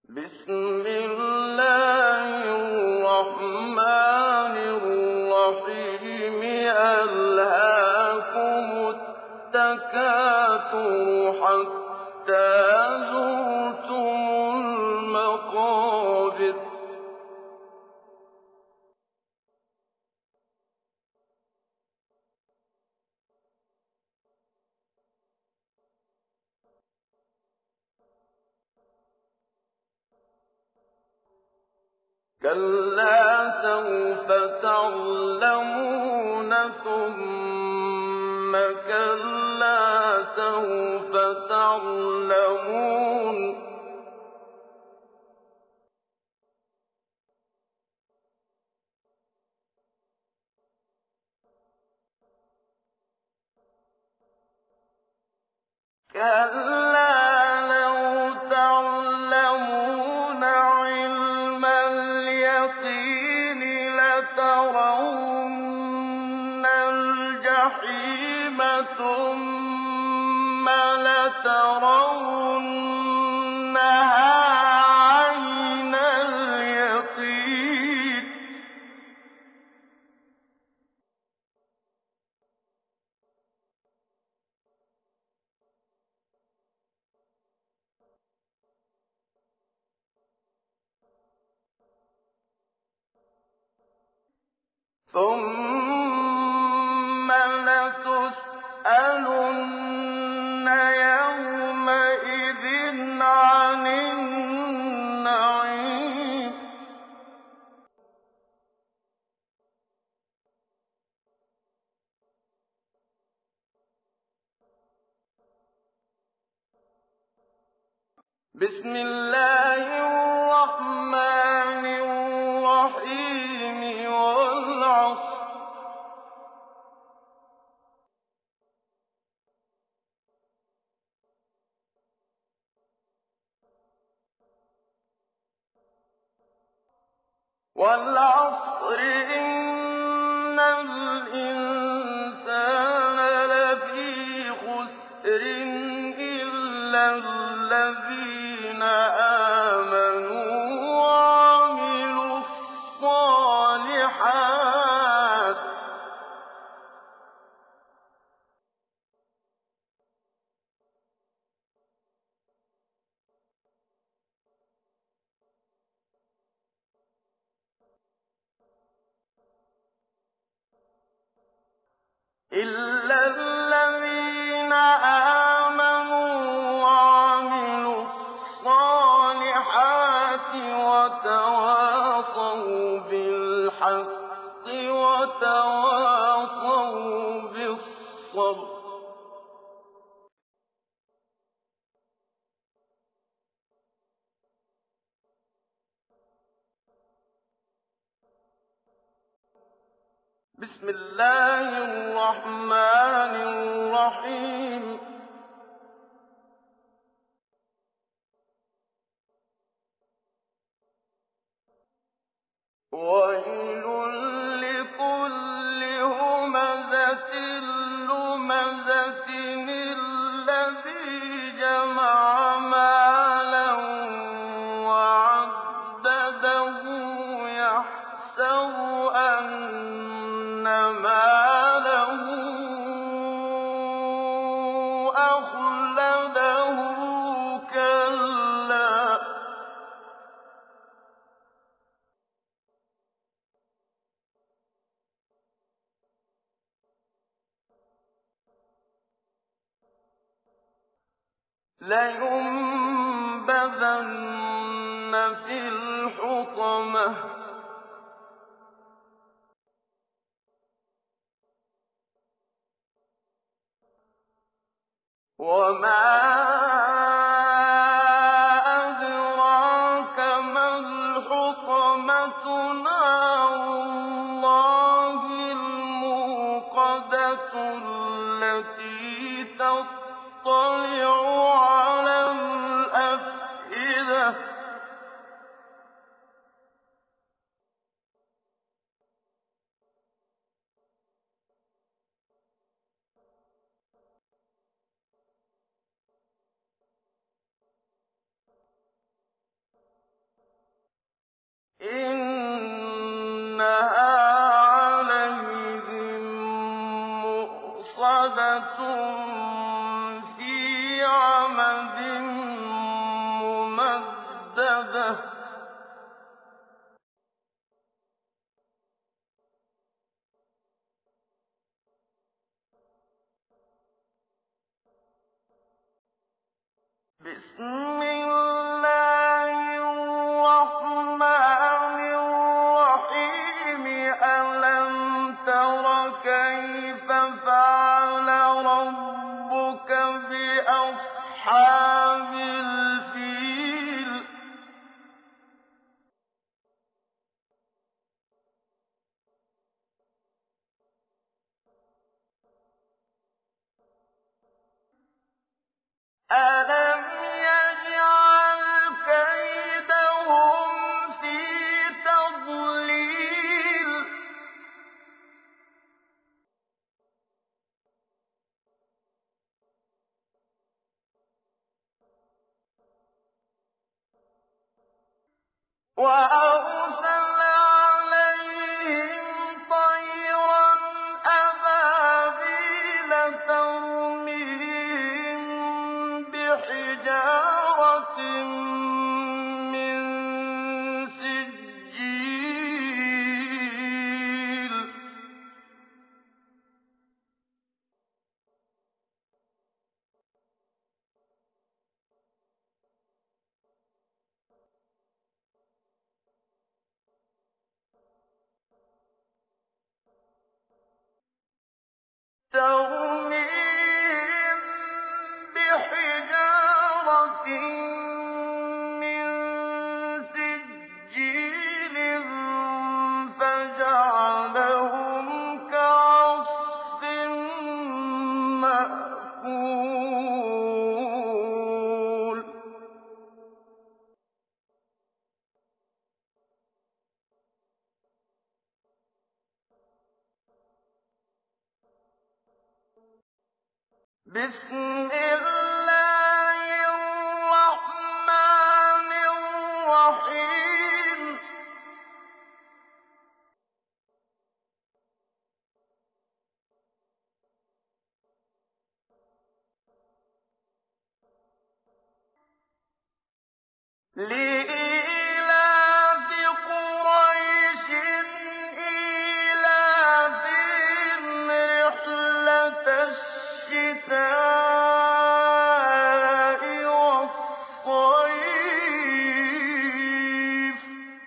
بسم الله الرحمن الرحيم ألهاكم التكاثر حتى زرتم المقابر كلا سوف تعلمون ثم كلا سوف تعلمون كلا لو تعلمون علم اليقين لترون الجحيم ثم لترونها عين اليقين ثم لتسألن يومئذ عن النعيم بسم الله الرحمن الرحيم والعصر إن الإنسان لفي خسر إلا الذين آمنوا وعملوا الصالحات إلا الذين آمنوا وعملوا الصالحات وتواصوا بالحق وتواصوا بالصبر بسم الله الرحمن الرحيم ويل لكل همزة لمزة الذي جمع مالا وعدده يحسب أن ماله أخلده كلا لينبذن في الحطمة وما أدراك ما الحطمة نار الله الموقدة التي تطلع على الأفئدة إِنَّهَا عَلَيْهِم مُّؤْصَدَةٌ فِي عَمَدٍ مُّمَدَّدَةٍ بسم الله الرحمن الرحيم ألم تر كيف فعل ربك بأصحاب الفيل ألم يجعل كيدهم في تضليل وأرسل عليهم طيرا أبابيل ترميهم بحجارة من سجيل ترميهم بحجارة من سجيل فجعلهم كعصف مأكول بسم الله الرحمن الرحيم لإيلاف قريش إيلافهم رحلة الشتاء والصيف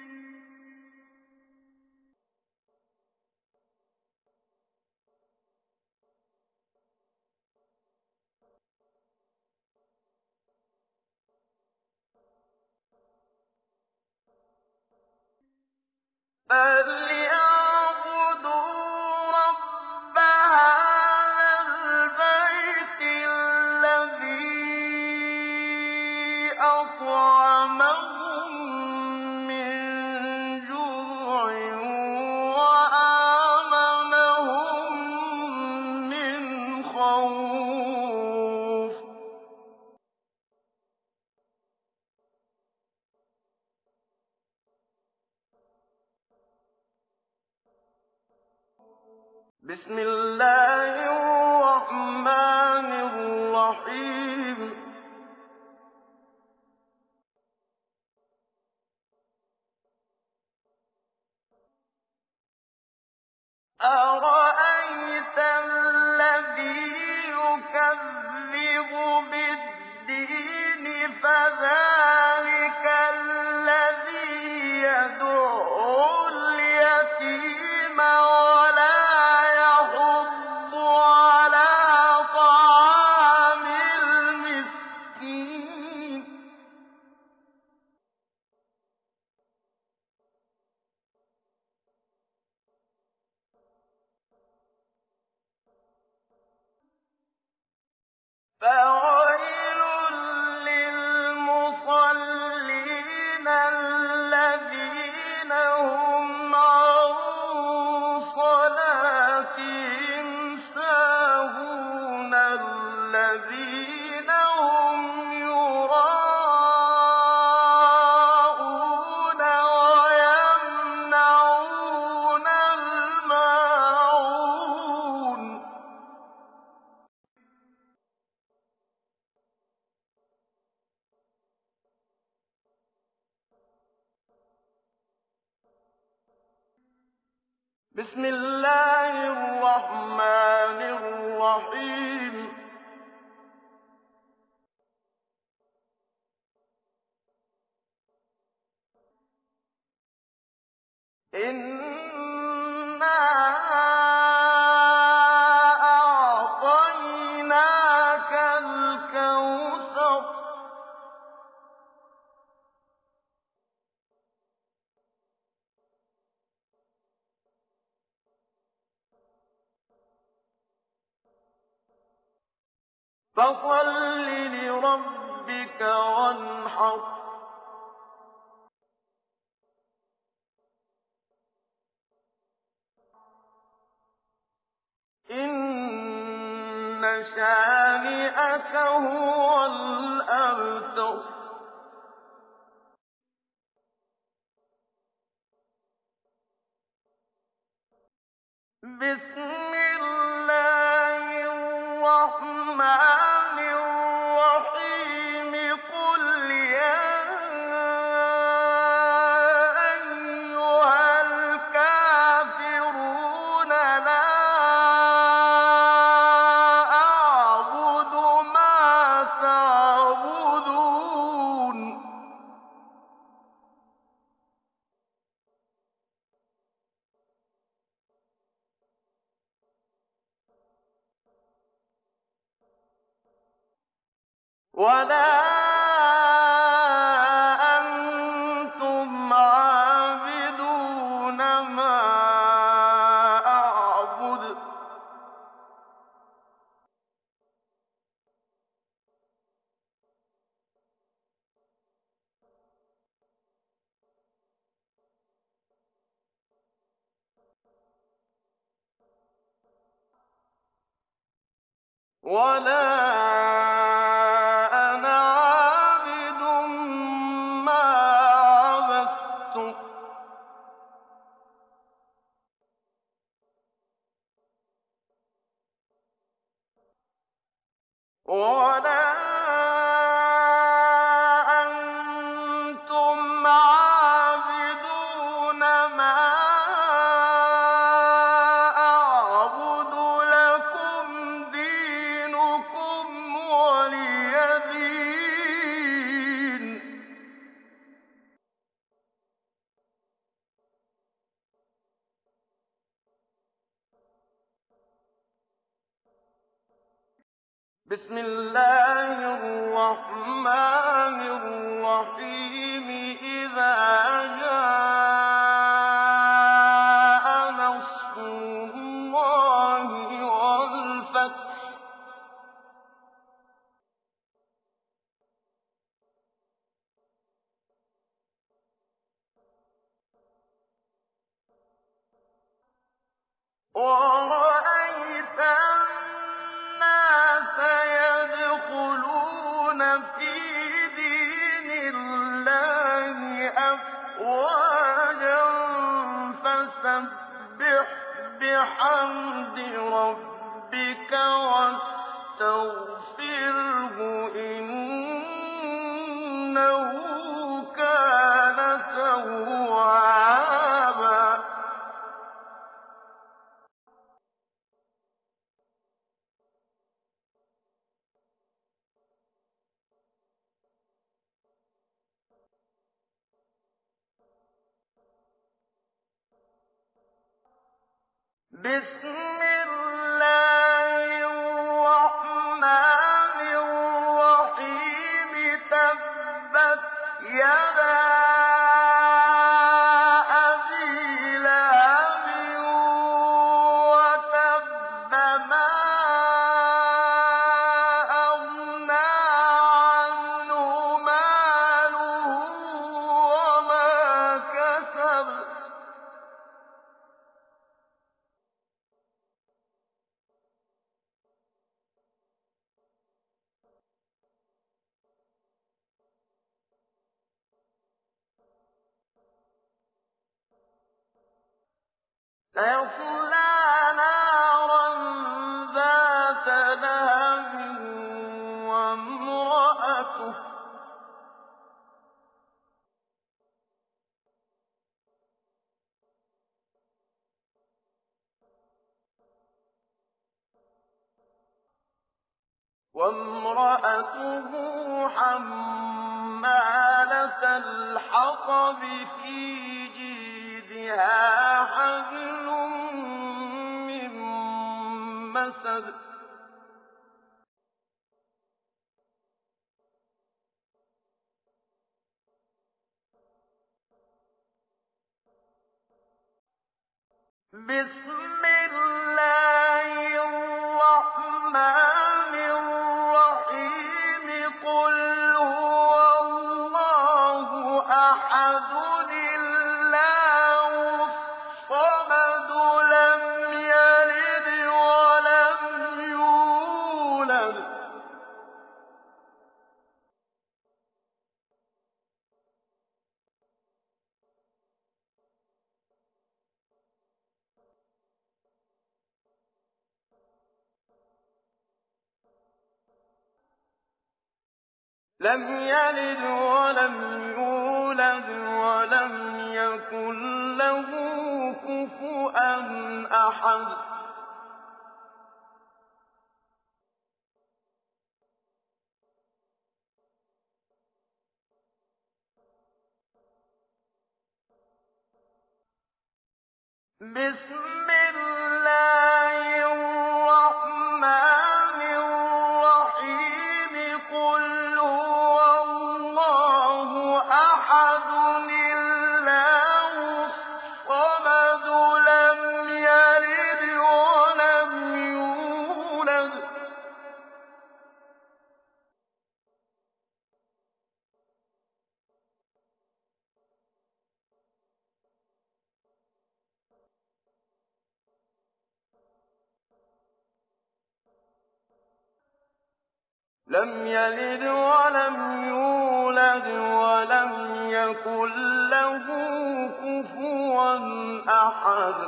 فليعبدوا رب هذا البيت الذي أطعمهم من جوع وآمنهم من خوف بسم الله الرحمن الرحيم أَرَأَيْتَ الَّذِي يُكَذِّبُ بِالدِّينِ فَذَٰلِكَ الَّذِي يَدُعُّ الْيَتِيمَ وَلَا يَحُضُّ عَلَىٰ طَعَامِ الْمِسْكِينِ فَوَيْلٌ لِّلْمُصَلِّينَ الَّذِينَ هُمْ عَن صَلَاتِهِمْ سَاهُونَ الَّذِينَ هُمْ يُرَاءُونَ وَيَمْنَعُونَ بسم الله الرحمن الرحيم إِنَّا أَعْطَيْنَاكَ الْكَوْثَرَ فَصَلِّ لِرَبِّكَ وَانْحَرْ إِنَّ شَانِئَكَ هُوَ الْأَبْتَرُ بسم الله الرحمن الرحيم قل يا أيها الكافرون لا أعبد ما تعبدون ولا أنتم عابدون ما أعبد ولا أنا عابد ما عبدتم ولا أنتم عابدون ما أعبد لكم دينكم ولي دين بسم الله الرحمن الرحيم إذا جاء نصر الله والفتح وَرَأَيْتَ النَّاسَ يَدْخُلُونَ فِي دِينِ اللَّهِ أَفْوَاجًا فَسَبِّحْ بِحَمْدِ رَبِّكَ وَاسْتَغْفِرْهُ ۚ إِنَّهُ كَانَ تَوَّابًا بسم الله الرحمن الرحيم تبت يدا أبي لهب وتب ما أغنى عنه ماله وما كسب سيصلى نارا ذات لهب وامرأته وامرأته حمالة الحطب في جيدها حبل من مسد بسم الله الرحمن الرحيم قل هو الله أحد الله الصمد لم يلد ولم يولد ولم يكن له كفوا أحد بسم الله الرحمن الرحيم قل هو الله أحد الله الصمد لم يلد ولم يولد ولم يكن له كفوا أحد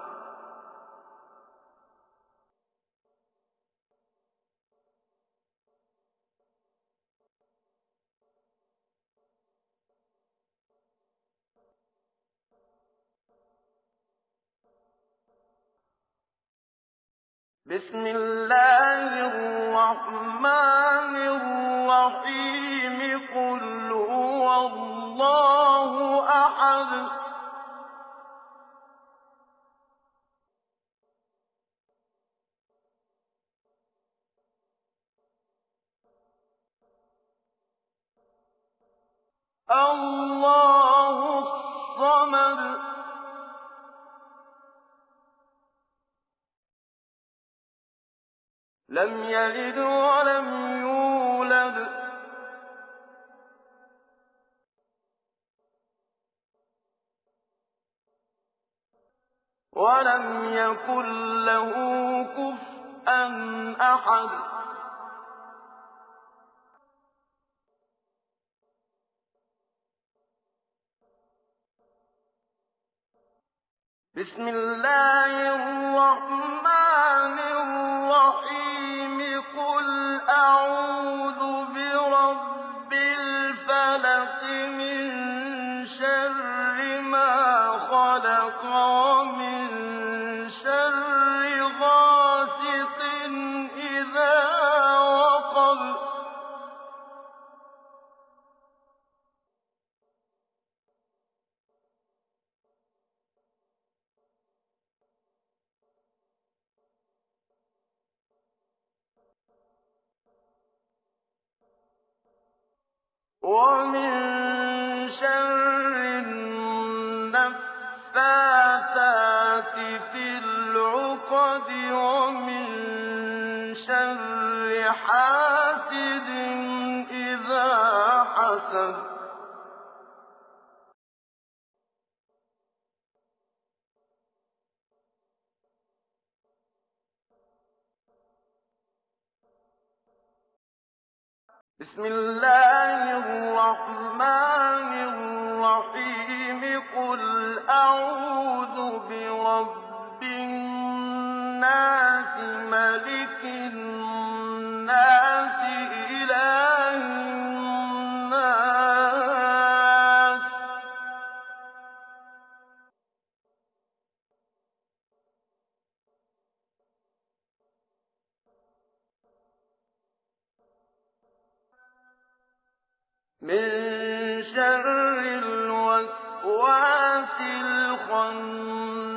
بسم الله الرحمن الرحيم قل هو الله أحد الله الصمد لم يلد ولم يولد ولم يكن له كفوا أحد بسم الله الرحمن الرحيم قل أعوذ برب الفلق من شر ما خلق ومن شر غاسق إذا وقب ومن شر النفاثات في العقد ومن شر حاسد إذا حسد بسم الله الرحمن الرحيم قل أعوذ برب الناس ملك الناس إله الناس مِن شَرِّ الْوَسْوَاسِ الْخَنَّاسِ